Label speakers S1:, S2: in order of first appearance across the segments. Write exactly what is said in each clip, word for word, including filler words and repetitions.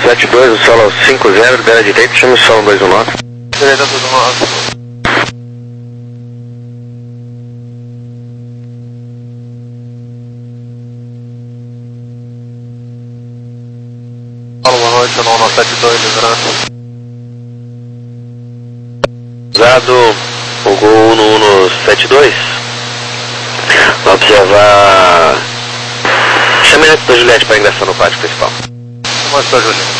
S1: sete dois, o solo cinco zero, libera direito, chama o solo dois um nove.
S2: Direita dois um nove. Boa noite, um um sete dois, liderança.
S1: Usado o Gol no um sete dois. Vai observar. Chame antes da Juliette para ingressar no pátio principal.
S2: Chama antes da Juliette.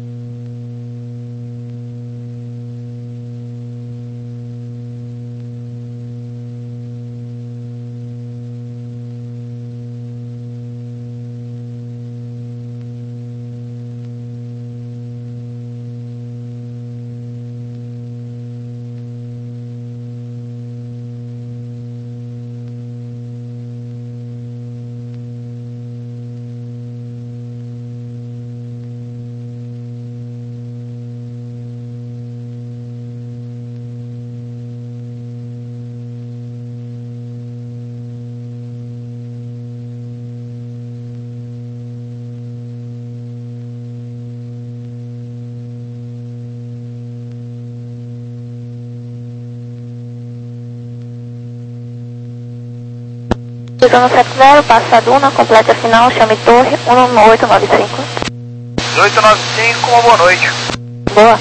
S3: dois um sete zero, passa a Duna, completa final, chame torre, um oito nove cinco.
S2: oito nove cinco, uma boa noite.
S3: Boa.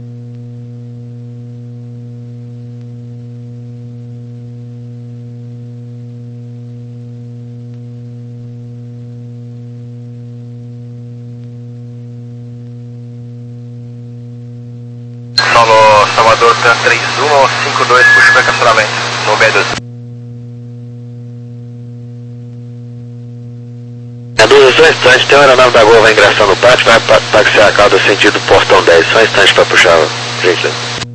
S2: Solo Salvador três um cinco dois, puxa para cancelamento, no B doze.
S1: Só um instante, tem uma aeronave da Gol vai ingressar no pátio, vai taxiar a cauda sentido portão dez. Só um instante para puxar, gente.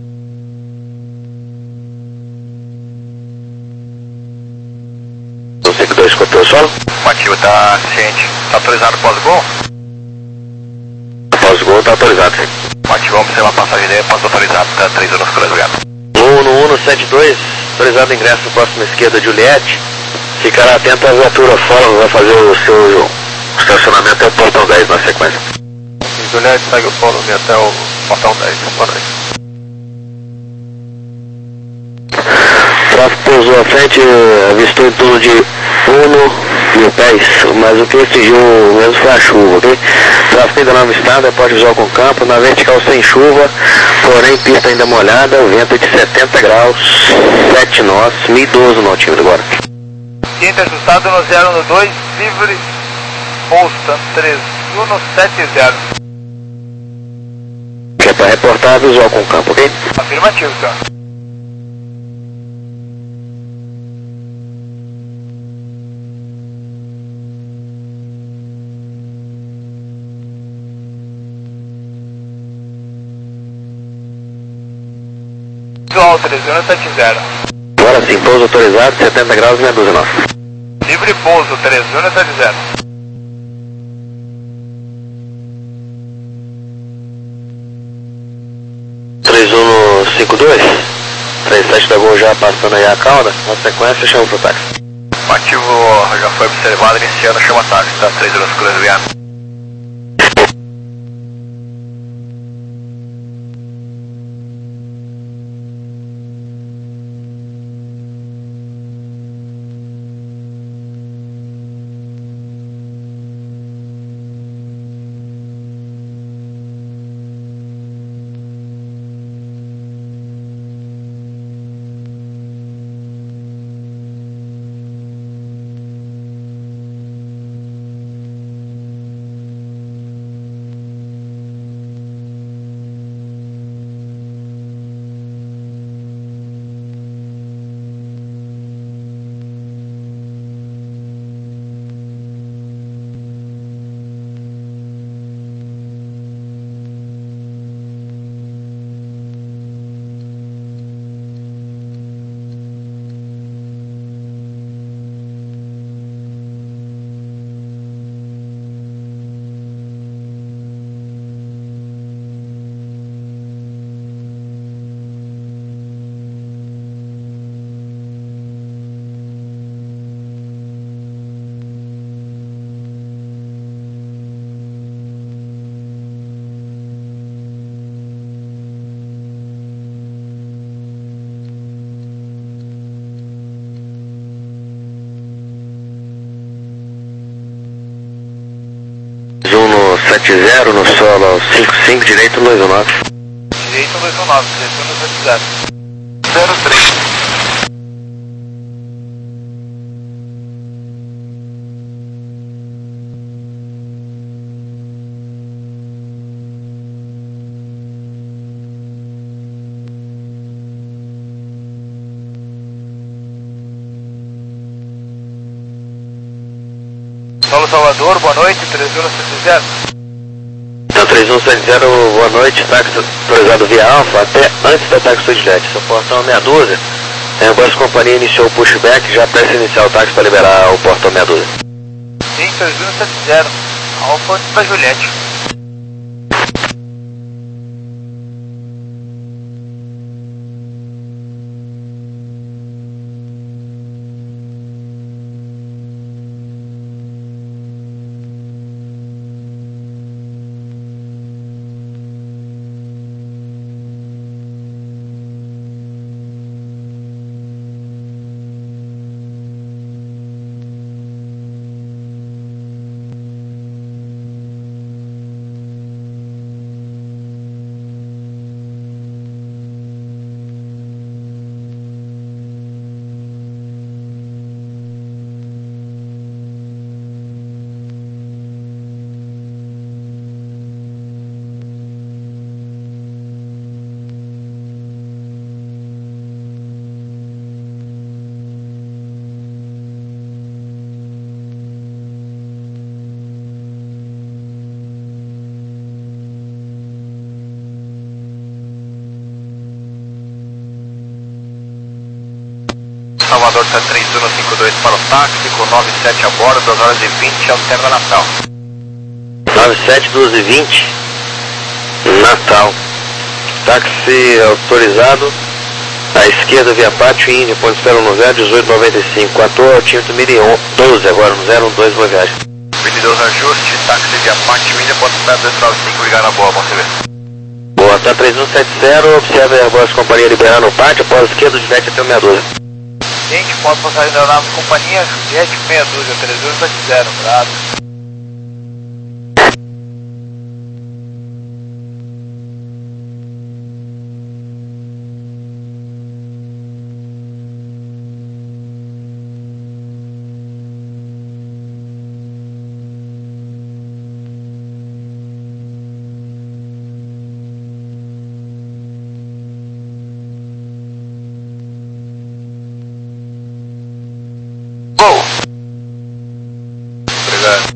S1: um cinco dois, copiou o solo?
S2: Mativo está ciente. Está autorizado pós-gol?
S1: Pós-gol está autorizado, sim.
S2: Mativo, vamos observar a passagem dele, pós autorizado, está três anos cruz, obrigado.
S1: um no um sete dois, autorizado ingresso próximo esquerda, Juliette. Ficará atento à viatura fora, vai fazer o seu estacionamento até o portão dez na sequência.
S2: Juliette segue o fórum até o portão dez, boa noite.
S1: Tráfego pousou à frente, avistou em torno de um mil pés, mas o que atingiu mesmo foi a chuva, ok? Tráfego ainda não avistado, pode visual com campo, na vertical sem chuva, porém pista ainda molhada, vento de setenta graus, sete nós, mil e doze notímetro agora.
S2: Quinto ajustado no zero no dois, livre, posta três um sete zero.
S1: Que é para reportar visual com campo, ok?
S2: Afirmativo, senhor. Visual três um sete zero.
S1: Agora sim, pouso autorizado, setenta graus, meia dúzia nós.
S2: Livre pouso três um sete zero.
S1: três um cinco dois, três sete da Gol já passando aí a cauda, na sequência chama pro táxi.
S2: O ativo já foi observado, iniciando a chama táxi, tá três anos cruz, obrigado.
S1: sete zero no solo cinco cinco, direito dois um nove.
S2: Direito dois um nove, direito no sete zero. zero três. Solo Salvador, boa noite, três um sete zero.
S1: Então, três um sete zero, boa noite, táxi autorizado via Alfa, até antes da táxi Sudjet. Seu portão meia dúzia, a Airbus Companhia iniciou o pushback, já presta iniciar o táxi para liberar o portão meia dúzia.
S2: Sim, três um sete zero, Alfa para Juliette. Salvador está três um cinco dois para o táxi, com nove sete a bordo, duas horas e vinte ao termo da Natal.
S1: nove sete, doze e vinte, Natal. Táxi autorizado, à esquerda via Pátio Índia, ponto espera no zero dezoito noventa e cinco, quatorze, altímetro mil e doze, agora no zero um dois, boa viagem.
S2: mil e doze ajuste, táxi via Pátio Índia, ponto espera dois nove cinco, ligar na boa, vamos ver.
S1: Boa, tá três um sete zero, observa a Airbus Companhia liberando o pátio, após esquerda, Juliette até o meia dúzia.
S2: Gente, pode passar da aeronave Companhia Juliette meia dúzia, três um sete zero, bravo. Gol! Obrigado.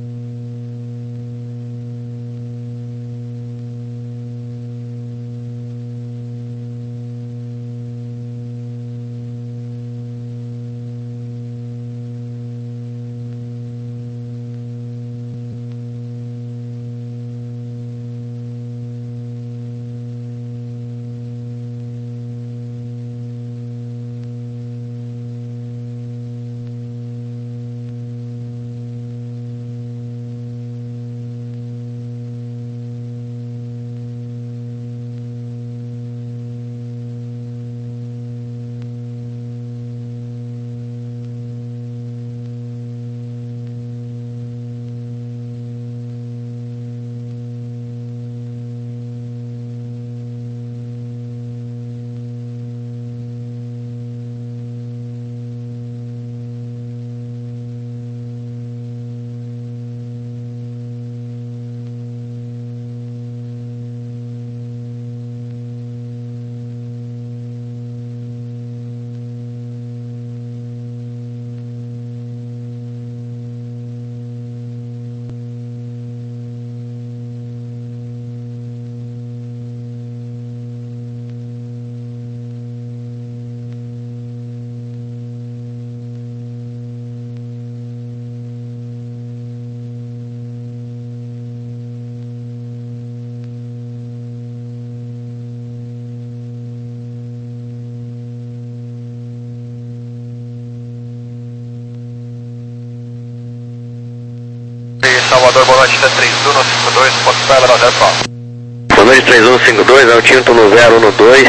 S2: Salvador, boa noite, três um cinco dois, pode estar lá, zero quatro.
S1: Boa noite, três um cinco dois, altímetro no zero um dois,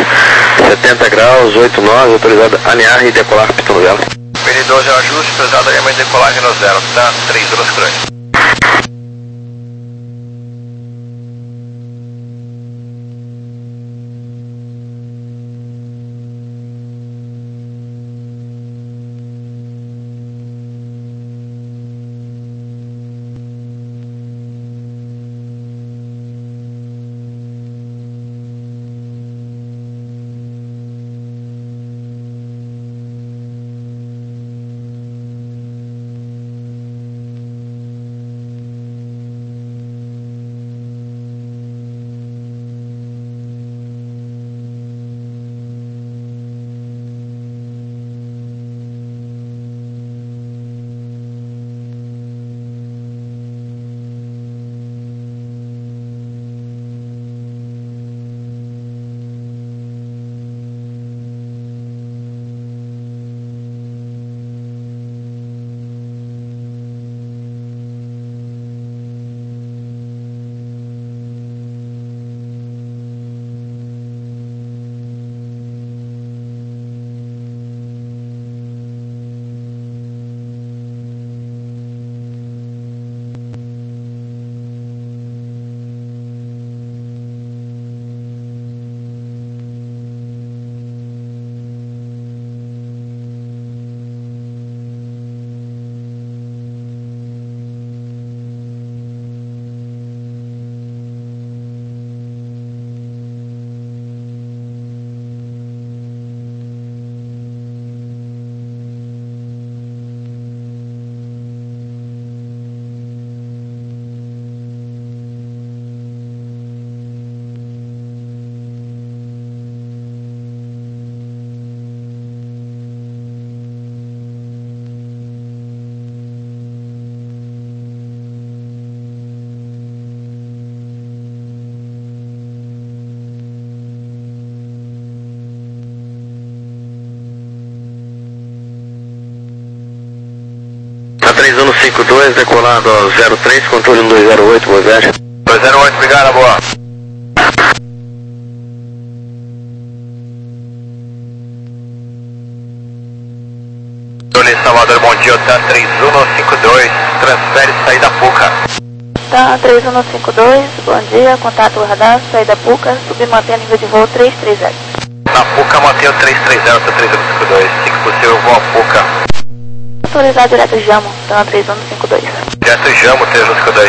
S1: setenta graus, oito nove, autorizado a alinhar e decolar pistão vela.
S2: P doze é o ajuste, autorizado alinhamento e decolagem no zero, tá? três um grande.
S1: três um cinco dois, decolando ao zero três, controle um dois zero oito, boa viagem.
S2: dois zero oito, obrigado, boa. Salvador, bom dia, Tan três um cinco dois, transfere saída Puca.
S3: Tan três um cinco dois, bom dia, contato radar, saída Puca, submantenha nível de voo três três zero.
S2: Na Puca, mantenha o três três zero, Tan três um cinco dois, se possível, voo a Puca.
S3: Autorizar direto Jamo, Tan três um cinco dois.
S2: Direto Jamo, três um cinco dois.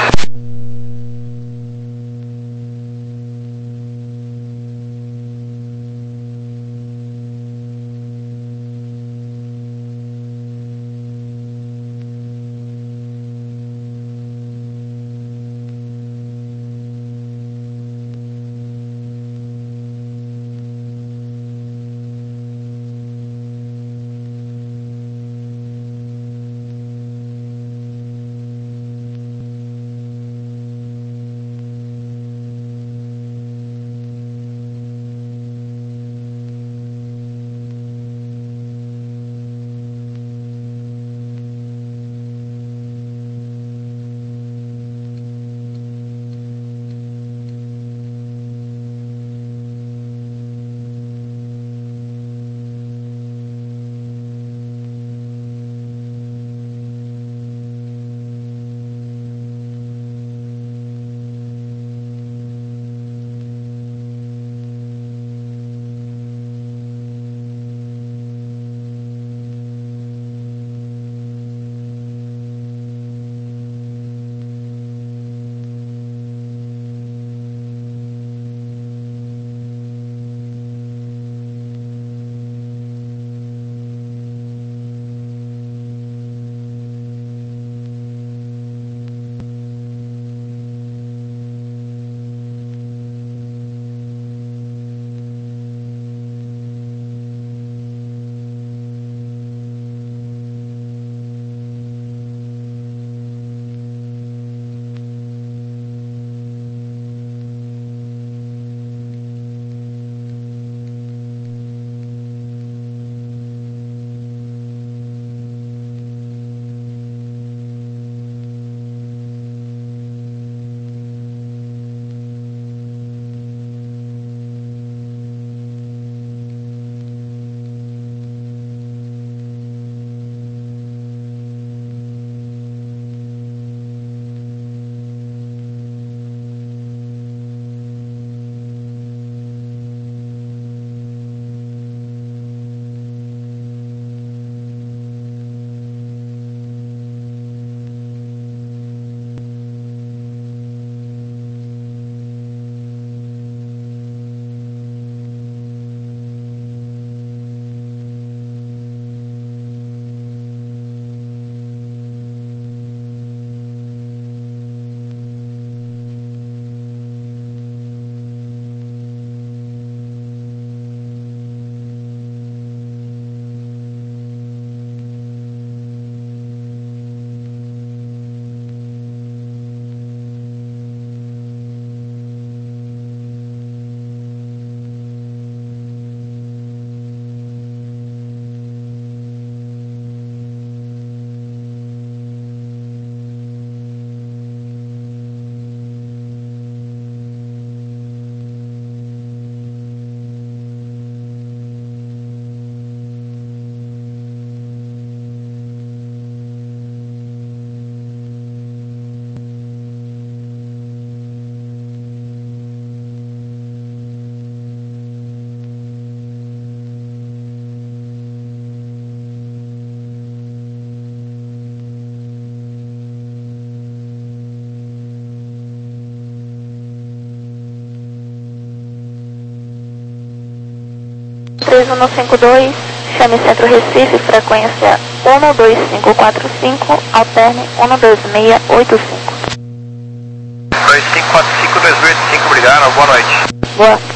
S3: três um cinco dois, chame Centro Recife, frequência um dois cinco quatro cinco, alterne um dois seis oito cinco.
S2: dois cinco quatro cinco, dois oito cinco, obrigado, boa noite.
S3: Boa.